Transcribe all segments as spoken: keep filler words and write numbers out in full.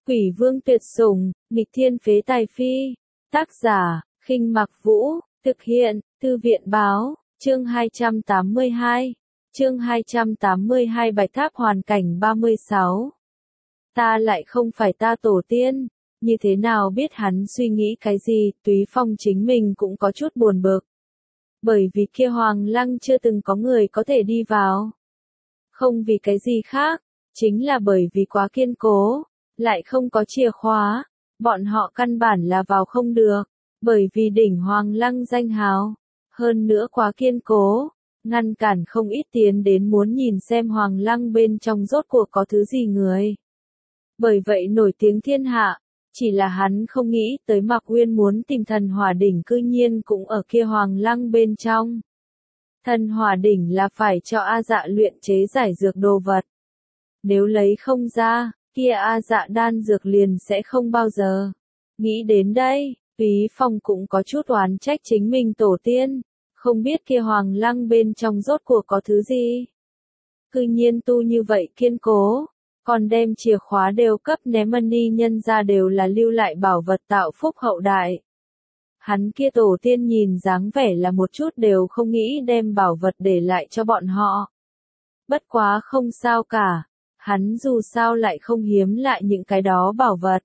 Quỷ vương tuyệt sủng, nghịch thiên phế tài phi. Tác giả, Khinh Mặc Vũ, thực hiện, Thư viện báo, chương hai trăm tám mươi hai. Chương hai trăm tám mươi hai Bạch Tháp hoàn cảnh ba mươi sáu. Ta lại không phải ta tổ tiên, như thế nào biết hắn suy nghĩ cái gì, Túy Phong chính mình cũng có chút buồn bực. Bởi vì kia Hoàng Lăng chưa từng có người có thể đi vào. Không vì cái gì khác, chính là bởi vì quá kiên cố, lại không có chìa khóa, bọn họ căn bản là vào không được, bởi vì đỉnh Hoàng Lăng danh hào, hơn nữa quá kiên cố, ngăn cản không ít tiến đến muốn nhìn xem Hoàng Lăng bên trong rốt cuộc có thứ gì người. Bởi vậy nổi tiếng thiên hạ, chỉ là hắn không nghĩ tới Mạc Uyên muốn tìm thần hỏa đỉnh cư nhiên cũng ở kia Hoàng Lăng bên trong. Thần hỏa đỉnh là phải cho A Dạ luyện chế giải dược đồ vật. Nếu lấy không ra, kia A Dạ đan dược liền sẽ không bao giờ. Nghĩ đến đây, Túy Phong cũng có chút oán trách chính mình tổ tiên, không biết kia Hoàng Lăng bên trong rốt cuộc có thứ gì. Cư nhiên tu như vậy kiên cố, còn đem chìa khóa đều cấp ném money nhân ra đều là lưu lại bảo vật tạo phúc hậu đại. Hắn kia tổ tiên nhìn dáng vẻ là một chút đều không nghĩ đem bảo vật để lại cho bọn họ. Bất quá không sao cả, hắn dù sao lại không hiếm lại những cái đó bảo vật.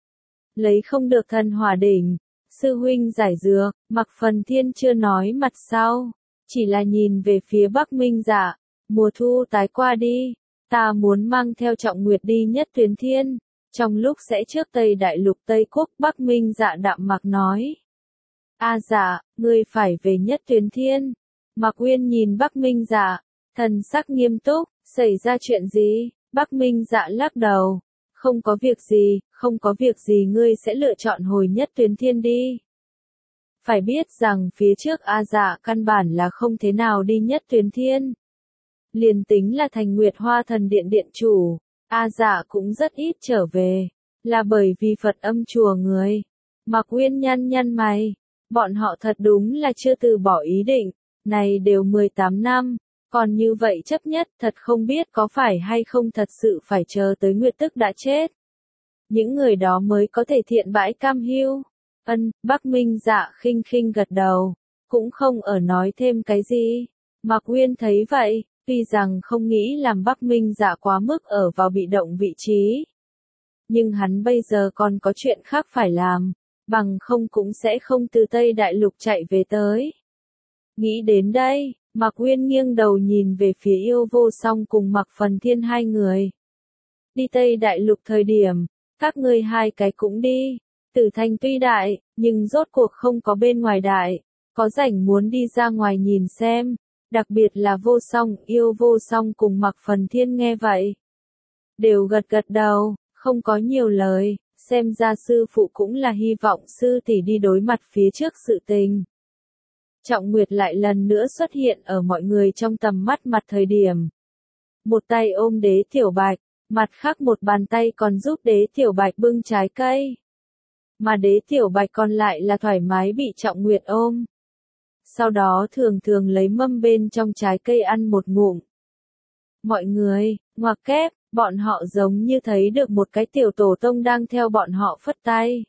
Lấy không được thần hỏa đỉnh, sư huynh giải dược, Mạc Phần Thiên chưa nói mặt sau, chỉ là nhìn về phía Bắc Minh Dạ, mùa thu tái qua đi, ta muốn mang theo Trọng Nguyệt đi Nhất Tuyến Thiên, trong lúc sẽ trước Tây Đại Lục Tây Quốc. Bắc Minh Dạ đạm mạc nói. A Dạ, ngươi phải về Nhất Tuyến Thiên. Mạc Uyên nhìn Bắc Minh Dạ, thần sắc nghiêm túc, xảy ra chuyện gì? Bắc Minh Dạ lắc đầu, không có việc gì, không có việc gì, ngươi sẽ lựa chọn hồi Nhất Tuyến Thiên đi. Phải biết rằng phía trước A Dạ căn bản là không thế nào đi Nhất Tuyến Thiên. Liền tính là Thành Nguyệt Hoa Thần Điện điện chủ, A Dạ cũng rất ít trở về, là bởi vì Phật âm chùa người. Mạc Uyên nhăn nhăn mày, bọn họ thật đúng là chưa từ bỏ ý định, này đều mười tám năm, còn như vậy chấp nhất, thật không biết có phải hay không thật sự phải chờ tới Nguyệt Tức đã chết. Những người đó mới có thể thiện bãi cam hiu. Ân, Bắc Minh Dạ khinh khinh gật đầu, cũng không ở nói thêm cái gì. Mạc Uyên thấy vậy, tuy rằng không nghĩ làm Bắc Minh Dạ quá mức ở vào bị động vị trí. Nhưng hắn bây giờ còn có chuyện khác phải làm, bằng không cũng sẽ không từ Tây Đại Lục chạy về tới. Nghĩ đến đây, Mạc Uyên nghiêng đầu nhìn về phía Yêu Vô Song cùng Mạc Phần Thiên hai người. Đi Tây Đại Lục thời điểm, các ngươi hai cái cũng đi. Tử Thành tuy đại, nhưng rốt cuộc không có bên ngoài đại, có rảnh muốn đi ra ngoài nhìn xem. Đặc biệt là Vô Song, Yêu Vô Song cùng Mạc Phần Thiên nghe vậy, đều gật gật đầu, không có nhiều lời, xem ra sư phụ cũng là hy vọng sư tỷ đi đối mặt phía trước sự tình. Trọng Nguyệt lại lần nữa xuất hiện ở mọi người trong tầm mắt mặt thời điểm. Một tay ôm Đế Tiểu Bạch, mặt khác một bàn tay còn giúp Đế Tiểu Bạch bưng trái cây. Mà Đế Tiểu Bạch còn lại là thoải mái bị Trọng Nguyệt ôm. Sau đó thường thường lấy mâm bên trong trái cây ăn một ngụm. Mọi người, ngoặc kép, bọn họ giống như thấy được một cái tiểu tổ tông đang theo bọn họ phất tay.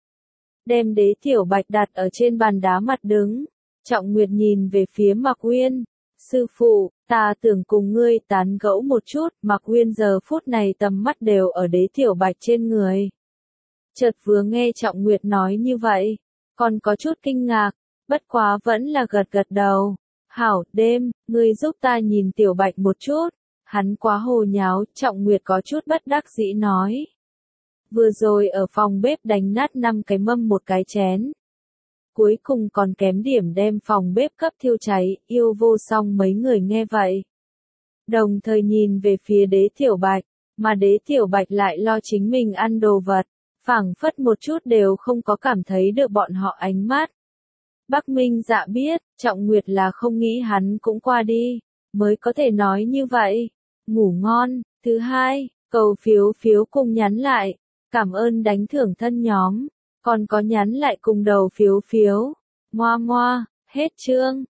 Đem Đế Tiểu Bạch đặt ở trên bàn đá mặt đứng. Trọng Nguyệt nhìn về phía Mạc Uyên. Sư phụ, ta tưởng cùng ngươi tán gẫu một chút. Mạc Uyên giờ phút này tầm mắt đều ở Đế Tiểu Bạch trên người. Chợt vừa nghe Trọng Nguyệt nói như vậy, còn có chút kinh ngạc. Bất quá vẫn là gật gật đầu. Hảo, đêm, ngươi giúp ta nhìn Tiểu Bạch một chút. Hắn quá hồ nháo, Trọng Nguyệt có chút bất đắc dĩ nói. Vừa rồi ở phòng bếp đánh nát năm cái mâm một cái chén. Cuối cùng còn kém điểm đem phòng bếp cấp thiêu cháy. Yêu Vô Song mấy người nghe vậy, đồng thời nhìn về phía Đế Tiểu Bạch, mà Đế Tiểu Bạch lại lo chính mình ăn đồ vật, phảng phất một chút đều không có cảm thấy được bọn họ ánh mắt. Bắc Minh Dạ biết, Trọng Nguyệt là không nghĩ hắn cũng qua đi, mới có thể nói như vậy. Ngủ ngon. Thứ hai, cầu phiếu phiếu cùng nhắn lại, cảm ơn đánh thưởng thân nhóm, còn có nhắn lại cùng đầu phiếu phiếu. Ngoa ngoa, hết chương.